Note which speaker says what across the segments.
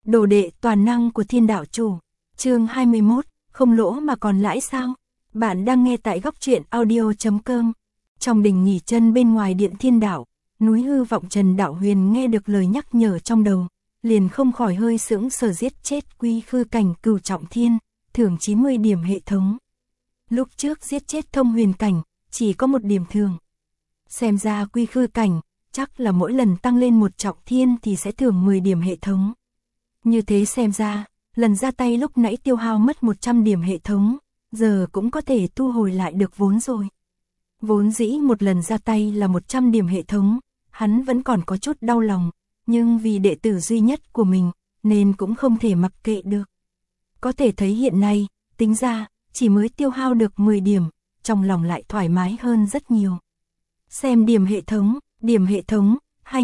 Speaker 1: Đồ đệ toàn năng của Thiên Đạo Chủ. Chương 21, không lỗ mà còn lãi sao? Bạn đang nghe tại Góc Truyện Audio.com. Trong đình nghỉ chân bên ngoài điện Thiên Đạo, núi hư vọng Trần Đạo Huyền nghe được lời nhắc nhở trong đầu, liền không khỏi hơi sững sờ. Giết chết Quy Khư Cảnh Cửu Trọng Thiên, thưởng 90 điểm hệ thống. Lúc trước giết chết Thông Huyền Cảnh, chỉ có 1 điểm thường. Xem ra Quy Khư Cảnh, chắc là mỗi lần tăng lên 1 trọng thiên thì sẽ thưởng 10 điểm hệ thống. Như thế xem ra, lần ra tay lúc nãy tiêu hao mất 100 điểm hệ thống, giờ cũng có thể thu hồi lại được vốn rồi. Vốn dĩ một lần ra tay là 100 điểm hệ thống, hắn vẫn còn có chút đau lòng, nhưng vì đệ tử duy nhất của mình, nên cũng không thể mặc kệ được. Có thể thấy hiện nay, tính ra, chỉ mới tiêu hao được 10 điểm, trong lòng lại thoải mái hơn rất nhiều. Xem điểm hệ thống,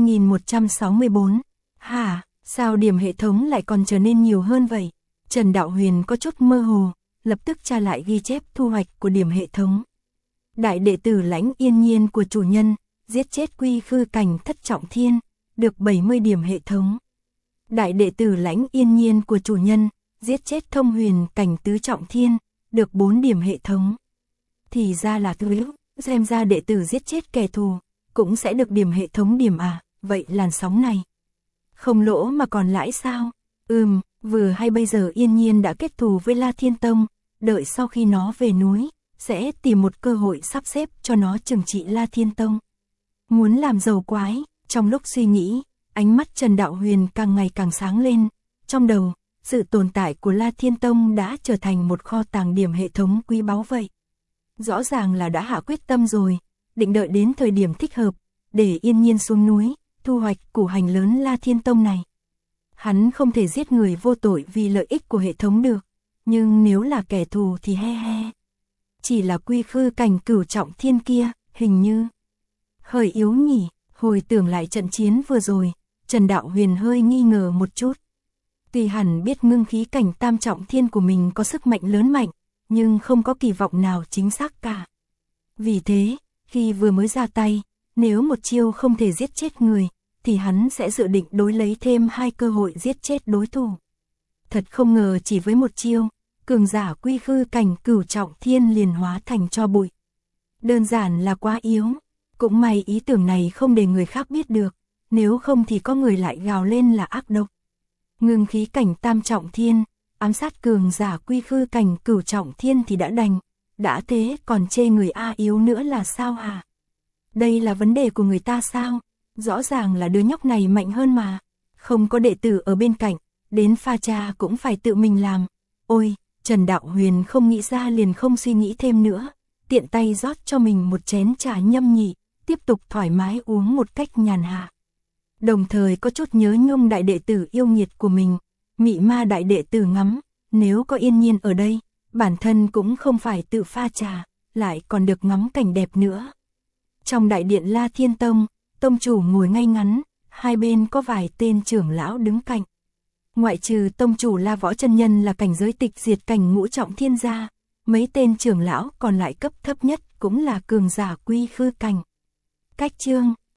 Speaker 1: 2164. Hả, sao điểm hệ thống lại còn trở nên nhiều hơn vậy? Trần Đạo Huyền có chút mơ hồ, lập tức tra lại ghi chép thu hoạch của điểm hệ thống. Đại đệ tử Lãnh Yên Nhiên của chủ nhân, giết chết Quy Khư Cảnh Thất Trọng Thiên, được 70 điểm hệ thống. Đại đệ tử Lãnh Yên Nhiên của chủ nhân, giết chết Thông Huyền Cảnh Tứ Trọng Thiên, được 4 điểm hệ thống. Thì ra là thứ, xem ra đệ tử giết chết kẻ thù, cũng sẽ được điểm hệ thống điểm à, vậy làn sóng này. Không lỗ mà còn lãi sao? Vừa hay bây giờ Yên Nhiên đã kết thù với La Thiên Tông, đợi sau khi nó về núi, sẽ tìm một cơ hội sắp xếp cho nó trừng trị La Thiên Tông. Muốn làm giàu quái, trong lúc suy nghĩ, ánh mắt Trần Đạo Huyền càng ngày càng sáng lên, trong đầu, sự tồn tại của La Thiên Tông đã trở thành một kho tàng điểm hệ thống quý báu vậy. Rõ ràng là đã hạ quyết tâm rồi, định đợi đến thời điểm thích hợp, để Yên Nhiên xuống núi, thu hoạch củ hành lớn La Thiên Tông này. Hắn không thể giết người vô tội vì lợi ích của hệ thống được, nhưng nếu là kẻ thù thì he he. Chỉ là Quy Khư Cảnh Cửu Trọng Thiên kia, hình như hơi yếu nhỉ. Hồi tưởng lại trận chiến vừa rồi, Trần Đạo Huyền hơi nghi ngờ một chút. Tuy hẳn biết ngưng khí cảnh Tam Trọng Thiên của mình có sức mạnh lớn mạnh, nhưng không có kỳ vọng nào chính xác cả. Vì thế, khi vừa mới ra tay, nếu một chiêu không thể giết chết người, thì hắn sẽ dự định đối lấy thêm 2 cơ hội giết chết đối thủ. Thật không ngờ chỉ với một chiêu, cường giả Quy Khư Cảnh Cửu Trọng Thiên liền hóa thành tro bụi. Đơn giản là quá yếu. Cũng may ý tưởng này không để người khác biết được, nếu không thì có người lại gào lên là ác độc. Ngưng khí cảnh Tam Trọng Thiên, ám sát cường giả Quy Khư Cảnh Cửu Trọng Thiên thì đã đành, đã thế còn chê người A yếu nữa là sao hả? Đây là vấn đề của người ta sao? Rõ ràng là đứa nhóc này mạnh hơn mà, không có đệ tử ở bên cạnh, đến pha trà cũng phải tự mình làm. Ôi, Trần Đạo Huyền không nghĩ ra liền không suy nghĩ thêm nữa, tiện tay rót cho mình một chén trà nhâm nhị, tiếp tục thoải mái uống một cách nhàn hạ. Đồng thời có chút nhớ nhung đại đệ tử yêu nghiệt của mình, Mị Ma đại đệ tử ngắm, nếu có Yên Nhiên ở đây, bản thân cũng không phải tự pha trà, lại còn được ngắm cảnh đẹp nữa. Trong đại điện La Thiên Tông, tông chủ ngồi ngay ngắn, hai bên có vài tên trưởng lão đứng cạnh. Ngoại trừ tông chủ La Võ Chân Nhân là cảnh giới tịch diệt cảnh ngũ trọng thiên gia, mấy tên trưởng lão còn lại cấp thấp nhất cũng là cường giả Quy Khư Cảnh. Cách chương,